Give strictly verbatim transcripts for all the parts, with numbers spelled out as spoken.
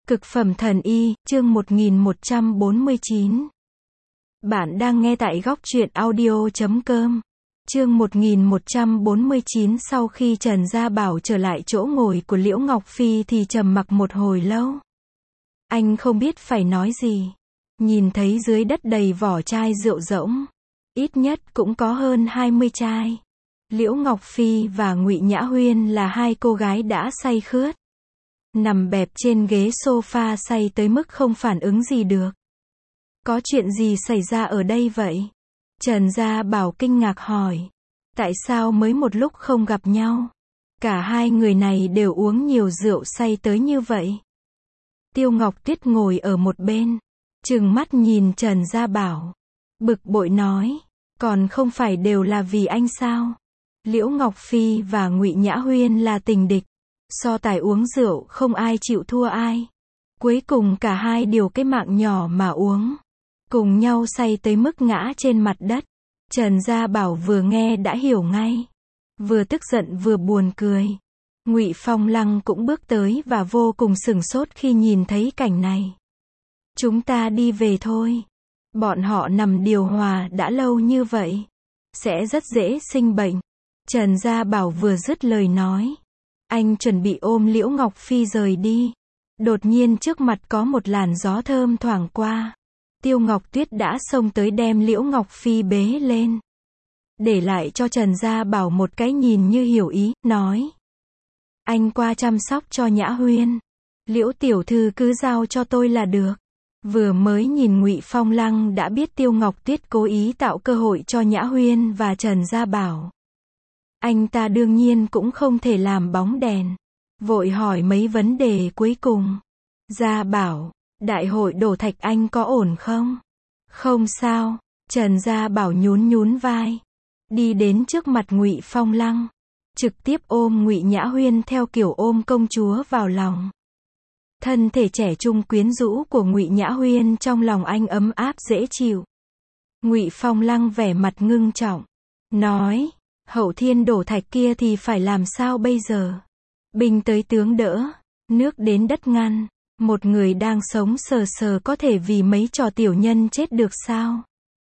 Cực phẩm thần y, chương một nghìn một trăm bốn mươi chín. Bạn đang nghe tại góc truyện audio chấm com. Chương một nghìn một trăm bốn mươi chín. Sau khi Trần Gia Bảo trở lại chỗ ngồi của Liễu Ngọc Phi thì trầm mặc một hồi lâu. Anh không biết phải nói gì. Nhìn thấy dưới đất đầy vỏ chai rượu rỗng. Ít nhất cũng có hơn hai mươi chai. Liễu Ngọc Phi và Ngụy Nhã Huyên là hai cô gái đã say khướt. Nằm bẹp trên ghế sofa say tới mức không phản ứng gì được. Có chuyện gì xảy ra ở đây vậy? Trần Gia Bảo kinh ngạc hỏi. Tại sao mới một lúc không gặp nhau? Cả hai người này đều uống nhiều rượu say tới như vậy. Tiêu Ngọc Tuyết ngồi ở một bên, trừng mắt nhìn Trần Gia Bảo. Bực bội nói, còn không phải đều là vì anh sao? Liễu Ngọc Phi và Ngụy Nhã Huyên là tình địch. So tài uống rượu không ai chịu thua ai. Cuối cùng cả hai điều cái mạng nhỏ mà uống. Cùng nhau say tới mức ngã trên mặt đất. Trần Gia Bảo vừa nghe đã hiểu ngay. Vừa tức giận vừa buồn cười. Ngụy Phong Lăng cũng bước tới và vô cùng sửng sốt khi nhìn thấy cảnh này. Chúng ta đi về thôi. Bọn họ nằm điều hòa đã lâu như vậy. Sẽ rất dễ sinh bệnh. Trần Gia Bảo vừa dứt lời nói. Anh chuẩn bị ôm Liễu Ngọc Phi rời đi. Đột nhiên trước mặt có một làn gió thơm thoảng qua. Tiêu Ngọc Tuyết đã xông tới đem Liễu Ngọc Phi bế lên. Để lại cho Trần Gia Bảo một cái nhìn như hiểu ý, nói. Anh qua chăm sóc cho Nhã Huyên. Liễu tiểu thư cứ giao cho tôi là được. Vừa mới nhìn Ngụy Phong Lăng đã biết Tiêu Ngọc Tuyết cố ý tạo cơ hội cho Nhã Huyên và Trần Gia Bảo. Anh ta đương nhiên cũng không thể làm bóng đèn. Vội hỏi mấy vấn đề cuối cùng. Gia Bảo, đại hội đổ thạch anh có ổn không? Không sao. Trần Gia Bảo nhún nhún vai. Đi đến trước mặt Ngụy Phong Lăng. Trực tiếp ôm Ngụy Nhã Huyên theo kiểu ôm công chúa vào lòng. Thân thể trẻ trung quyến rũ của Ngụy Nhã Huyên trong lòng anh ấm áp dễ chịu. Ngụy Phong Lăng vẻ mặt ngưng trọng. Nói. Hậu thiên đổ thạch kia thì phải làm sao bây giờ? Binh tới tướng đỡ, nước đến đất ngăn, một người đang sống sờ sờ có thể vì mấy trò tiểu nhân chết được sao?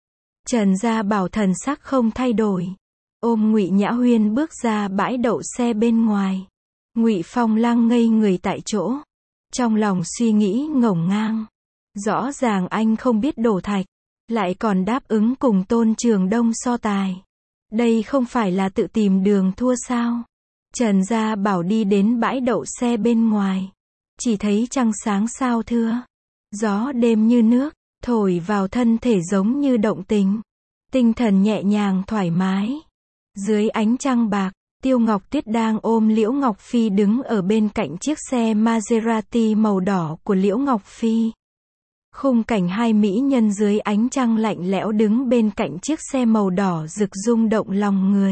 Trần Gia Bảo thần sắc không thay đổi, ôm Ngụy Nhã Huyên bước ra bãi đậu xe bên ngoài. Ngụy Phong Lăng ngây người tại chỗ, trong lòng suy nghĩ ngổn ngang. Rõ ràng anh không biết đổ thạch, lại còn đáp ứng cùng Tôn Trường Đông so tài. Đây không phải là tự tìm đường thua sao? Trần Gia Bảo đi đến bãi đậu xe bên ngoài. Chỉ thấy trăng sáng sao thưa. Gió đêm như nước, thổi vào thân thể giống như động tình. Tinh thần nhẹ nhàng thoải mái. Dưới ánh trăng bạc, Tiêu Ngọc Tuyết đang ôm Liễu Ngọc Phi đứng ở bên cạnh chiếc xe Maserati màu đỏ của Liễu Ngọc Phi. Khung cảnh hai mỹ nhân dưới ánh trăng lạnh lẽo đứng bên cạnh chiếc xe màu đỏ rực rung động lòng người.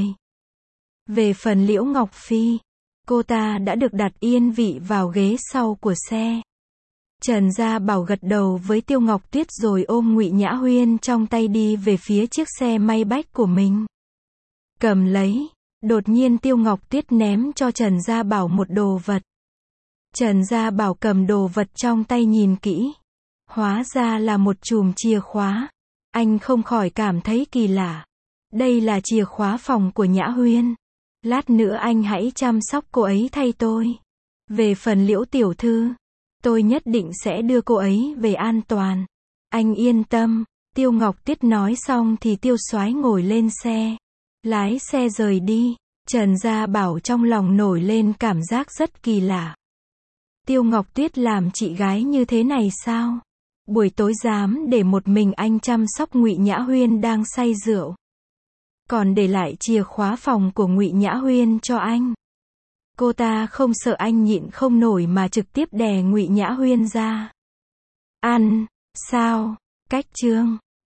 Về phần Liễu Ngọc Phi, cô ta đã được đặt yên vị vào ghế sau của xe. Trần Gia Bảo gật đầu với Tiêu Ngọc Tuyết rồi ôm Ngụy Nhã Huyên trong tay đi về phía chiếc xe Maybach của mình. Cầm lấy, đột nhiên Tiêu Ngọc Tuyết ném cho Trần Gia Bảo một đồ vật. Trần Gia Bảo cầm đồ vật trong tay nhìn kỹ. Hóa ra là một chùm chìa khóa. Anh không khỏi cảm thấy kỳ lạ. Đây là chìa khóa phòng của Nhã Huyên. Lát nữa anh hãy chăm sóc cô ấy thay tôi. Về phần Liễu tiểu thư, tôi nhất định sẽ đưa cô ấy về an toàn. Anh yên tâm. Tiêu Ngọc Tuyết nói xong thì Tiêu Soái ngồi lên xe. Lái xe rời đi. Trần Gia Bảo trong lòng nổi lên cảm giác rất kỳ lạ. Tiêu Ngọc Tuyết làm chị gái như thế này sao? Buổi tối dám để một mình anh chăm sóc Ngụy Nhã Huyên đang say rượu. Còn để lại chìa khóa phòng của Ngụy Nhã Huyên cho anh. Cô ta không sợ anh nhịn không nổi mà trực tiếp đè Ngụy Nhã Huyên ra. Ăn, sao, cách chương.